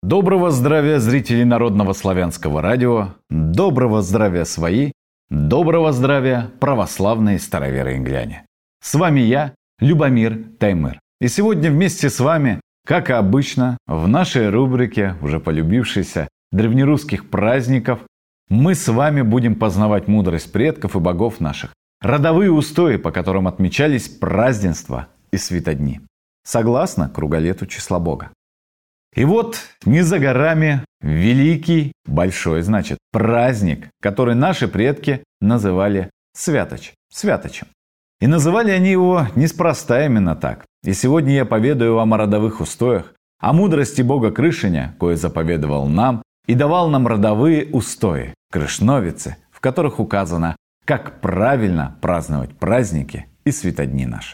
Доброго здравия, зрители Народного славянского радио, доброго здравия свои, доброго здравия, православные староверы-ингляне. С вами я, Любомир Таймыр. И сегодня вместе с вами, как и обычно, в нашей рубрике, уже полюбившейся, древнерусских праздников, мы с вами будем познавать мудрость предков и богов наших, родовые устои, по которым отмечались празднества и святодни, согласно круголету числа Бога. И вот не за горами великий, большой, праздник, который наши предки называли святочем. И называли они его неспроста именно так. И сегодня я поведаю вам о родовых устоях, о мудрости Бога Крышиня, кое заповедовал нам и давал нам родовые устои, крышновицы, в которых указано, как правильно праздновать праздники и святодни наши.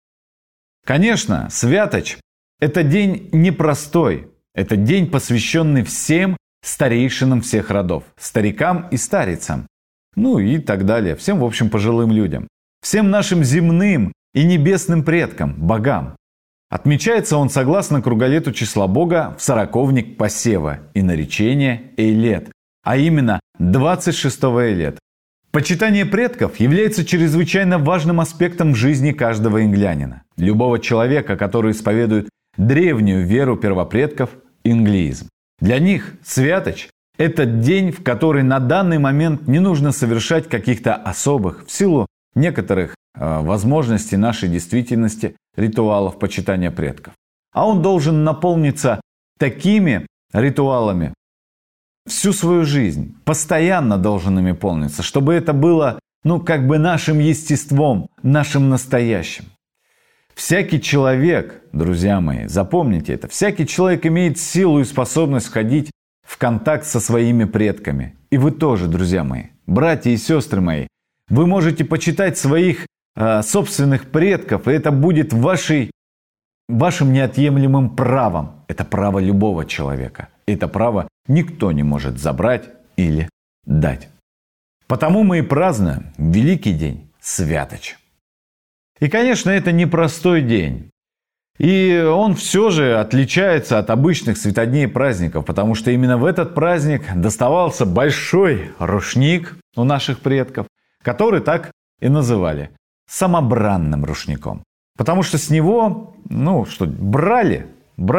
Конечно, святоч – это день непростой, это день, посвященный всем старейшинам всех родов, старикам и старицам, и так далее, всем, в общем, пожилым людям, всем нашим земным и небесным предкам, богам. Отмечается он, согласно круголету числа Бога, в сороковник посева и наречения Эйлет, а именно 26-го Эйлет. Почитание предков является чрезвычайно важным аспектом в жизни каждого инглянина, любого человека, который исповедует древнюю веру первопредков – инглиизм. Для них святоч – это день, в который на данный момент не нужно совершать каких-то особых, в силу некоторых возможностей нашей действительности, ритуалов почитания предков. А он должен наполниться такими ритуалами всю свою жизнь, постоянно должен ими полниться, чтобы это было, нашим естеством, нашим настоящим. Всякий человек, друзья мои, запомните это, всякий человек имеет силу и способность входить в контакт со своими предками. И вы тоже, друзья мои, братья и сестры мои, вы можете почитать своих собственных предков, и это будет вашим неотъемлемым правом. Это право любого человека. Это право никто не может забрать или дать. Потому мы и празднуем великий день святоч. И, конечно, это непростой день. И он все же отличается от обычных святодней и праздников, потому что именно в этот праздник доставался большой рушник у наших предков, который так и называли самобранным рушником. Потому что с него, брали.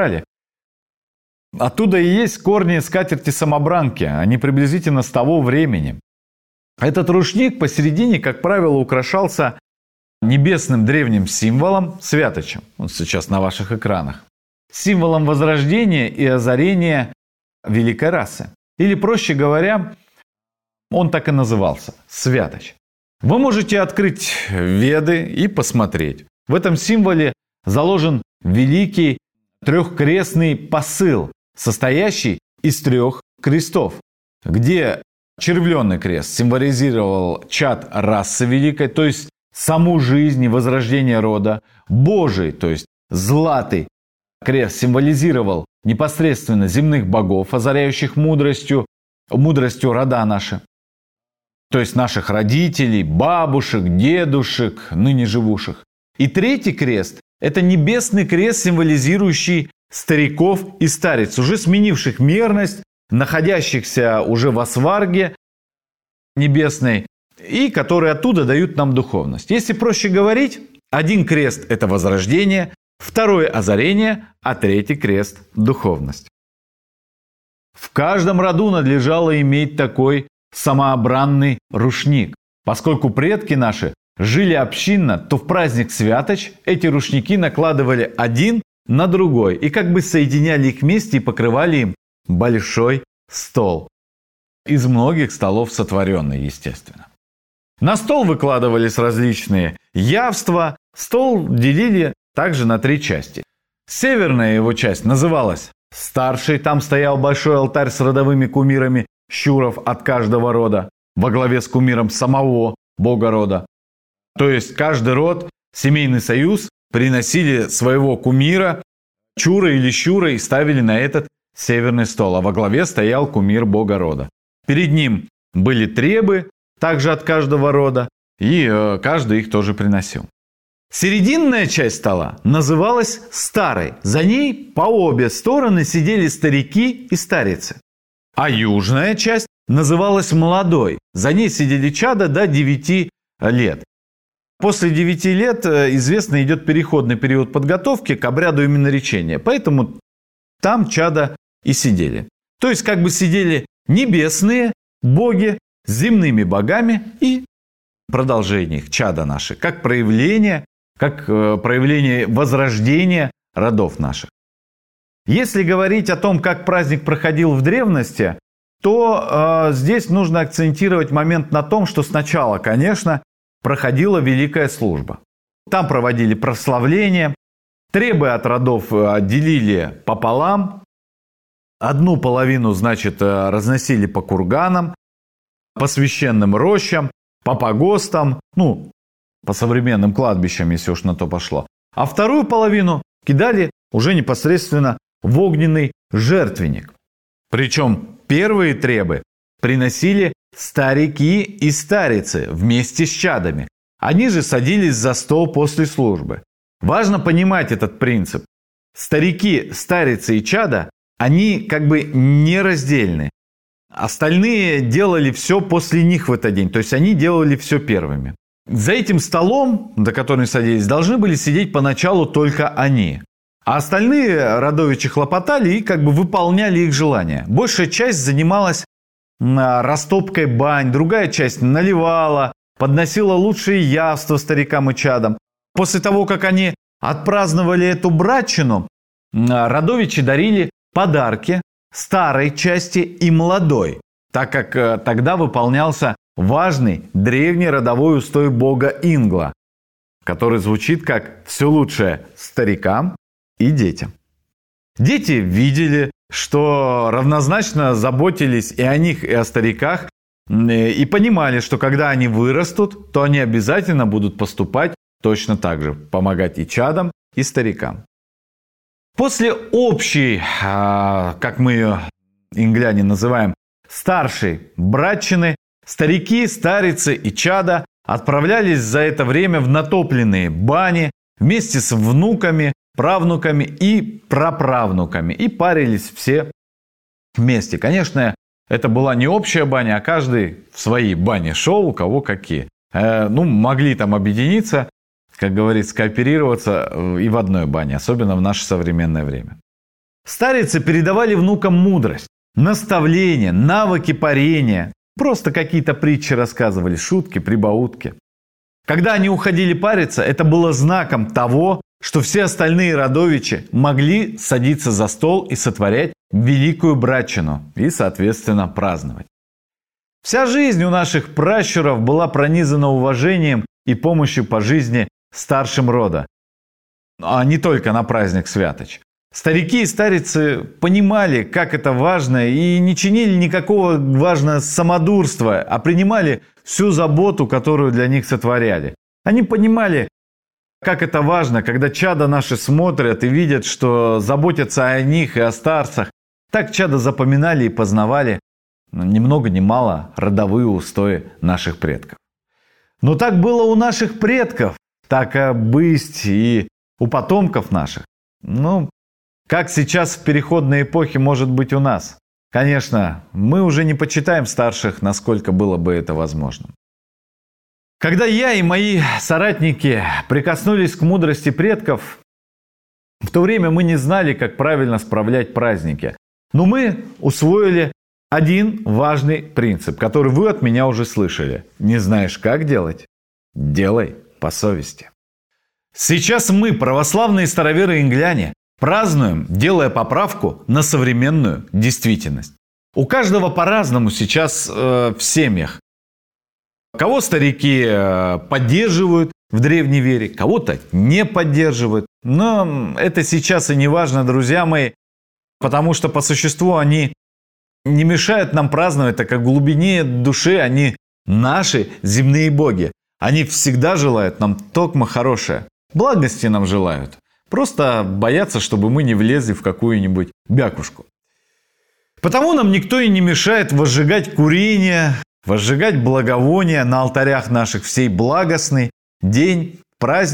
Оттуда и есть корни скатерти-самобранки, они приблизительно с того времени. Этот рушник посередине, как правило, украшался небесным древним символом святочем. Он сейчас на ваших экранах. Символом возрождения и озарения великой расы. Или, проще говоря, он так и назывался – святоч. Вы можете открыть Веды и посмотреть. В этом символе заложен великий трехкрестный посыл, состоящий из 3 крестов, где червленый крест символизировал чад расы великой, то есть саму жизнь и возрождение рода. Божий, то есть златый крест, символизировал непосредственно земных богов, озаряющих мудростью рода наши. То есть наших родителей, бабушек, дедушек, ныне живущих. И 3 крест – это небесный крест, символизирующий стариков и стариц, уже сменивших мерность, находящихся уже во сварге небесной, и которые оттуда дают нам духовность. Если проще говорить, 1 крест – это возрождение, 2 – озарение, а 3 крест – духовность. В каждом роду надлежало иметь такой самообранный рушник. Поскольку предки наши жили общинно, то в праздник святоч эти рушники накладывали один на другой и как бы соединяли их вместе и покрывали им большой стол. Из многих столов сотворенный, естественно. На стол выкладывались различные явства, стол делили также на 3 части. Северная его часть называлась старшей, там стоял большой алтарь с родовыми кумирами щуров от каждого рода, во главе с кумиром самого бога рода. То есть каждый род, семейный союз, приносили своего кумира, чура или щура, и ставили на этот северный стол, а во главе стоял кумир бога рода. Перед ним были требы, также от каждого рода, и каждый их тоже приносил. Серединная часть стола называлась старой. За ней по обе стороны сидели старики и старицы. А южная часть называлась молодой. За ней сидели чада до 9 лет. После 9 лет, известно, идет переходный период подготовки к обряду именоречения. Поэтому там чада и сидели. То есть как бы сидели небесные боги с земными богами и продолжение их, чада наши, как проявление возрождения родов наших. Если говорить о том, как праздник проходил в древности, то здесь нужно акцентировать момент на том, что сначала, конечно, проходила великая служба. Там проводили прославление, требы от родов делили пополам, одну половину, значит, разносили по курганам, по священным рощам, по погостам, по современным кладбищам, если уж на то пошло. А вторую половину кидали уже непосредственно в огненный жертвенник. Причем первые требы приносили старики и старицы вместе с чадами. Они же садились за стол после службы. Важно понимать этот принцип. Старики, старицы и чада, они как бы нераздельны. Остальные делали все после них в этот день. То есть они делали все первыми. За этим столом, за которым садились, должны были сидеть поначалу только они. А остальные родовичи хлопотали и как бы выполняли их желания. Большая часть занималась растопкой бань, другая часть наливала, подносила лучшие явства старикам и чадам. После того, как они отпраздновали эту братчину, родовичи дарили подарки старой части и молодой, так как тогда выполнялся важный древний родовой устой бога Ингла, который звучит как «все лучшее старикам и детям». Дети видели, что равнозначно заботились и о них, и о стариках, и понимали, что когда они вырастут, то они обязательно будут поступать точно так же, помогать и чадам, и старикам. После общей, как мы ее, ингляне, называем, старшей братчины, старики, старицы и чада отправлялись за это время в натопленные бани вместе с внуками, правнуками и праправнуками и парились все вместе. Конечно, это была не общая баня, а каждый в своей бане шел, у кого какие. Могли там объединиться, как говорится, скооперироваться и в одной бане, особенно в наше современное время. Старицы передавали внукам мудрость, наставления, навыки парения, просто какие-то притчи рассказывали, шутки, прибаутки. Когда они уходили париться, это было знаком того, что все остальные родовичи могли садиться за стол и сотворять великую братчину и, соответственно, праздновать. Вся жизнь у наших пращуров была пронизана уважением и помощью по жизни старшим рода, а не только на праздник Святоч. Старики и старицы понимали, как это важно, и не чинили никакого важного самодурства, а принимали всю заботу, которую для них сотворяли. Они понимали, как это важно, когда чада наши смотрят и видят, что заботятся о них и о старцах. Так чада запоминали и познавали ни много ни мало родовые устои наших предков. Но так было у наших предков, так и быть и у потомков наших. Как сейчас в переходной эпохе может быть у нас? Конечно, мы уже не почитаем старших, насколько было бы это возможно. Когда я и мои соратники прикоснулись к мудрости предков, в то время мы не знали, как правильно справлять праздники. Но мы усвоили один важный принцип, который вы от меня уже слышали. Не знаешь, как делать? Делай по совести. Сейчас мы, православные староверы-ингляне, празднуем, делая поправку на современную действительность. У каждого по-разному сейчас в семьях. Кого старики поддерживают в древней вере, кого-то не поддерживают. Но это сейчас и не важно, друзья мои, потому что по существу они не мешают нам праздновать, так как в глубине души они наши земные боги. Они всегда желают нам токмо хорошее. Благости нам желают. Просто боятся, чтобы мы не влезли в какую-нибудь бякушку. Потому нам никто и не мешает возжигать курение, возжигать благовония на алтарях наших в сей благостный день, праздник,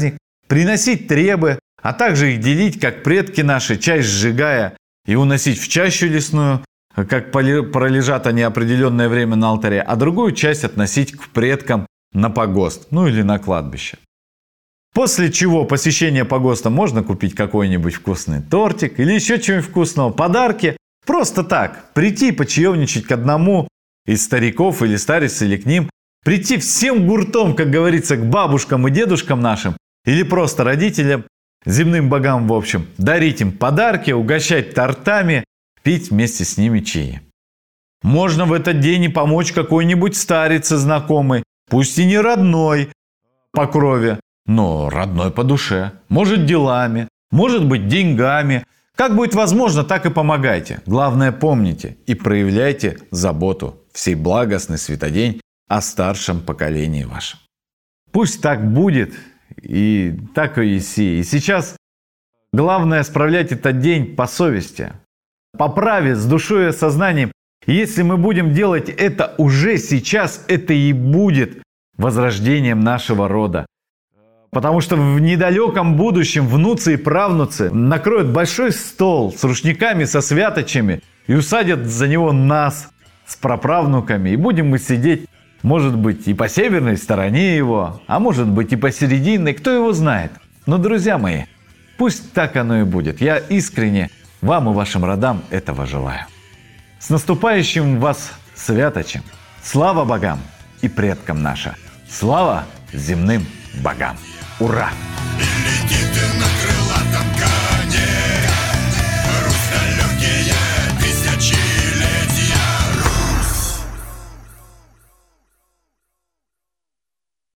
приносить требы, а также их делить, как предки наши, часть сжигая и уносить в чащу лесную, как пролежат они определенное время на алтаре, а другую часть относить к предкам на погост, или на кладбище. После чего посещения погоста можно купить какой-нибудь вкусный тортик или еще чего-нибудь вкусного, подарки. Просто так, прийти почаевничать к одному из стариков или старец, или к ним, прийти всем гуртом, как говорится, к бабушкам и дедушкам нашим, или просто родителям, земным богам в общем, дарить им подарки, угощать тортами, пить вместе с ними чаи. Можно в этот день и помочь какой-нибудь старице знакомой, пусть и не родной по крови, но родной по душе. Может, делами, может быть, деньгами. Как будет возможно, так и помогайте. Главное, помните и проявляйте заботу в сей благостный святодень о старшем поколении вашем. Пусть так будет, и так и еси. И сейчас главное справлять этот день по совести, по праве, с душой и сознанием. И если мы будем делать это уже сейчас, это и будет возрождением нашего рода. Потому что в недалеком будущем внуцы и правнуцы накроют большой стол с рушниками, со святочами и усадят за него нас с праправнуками. И будем мы сидеть, может быть, и по северной стороне его, а может быть, и по серединной, кто его знает. Но, друзья мои, пусть так оно и будет. Я искренне вам и вашим родам этого желаю. С наступающим вас святочем! Слава богам и предкам наша! Слава земным богам! Ура! И летит ты на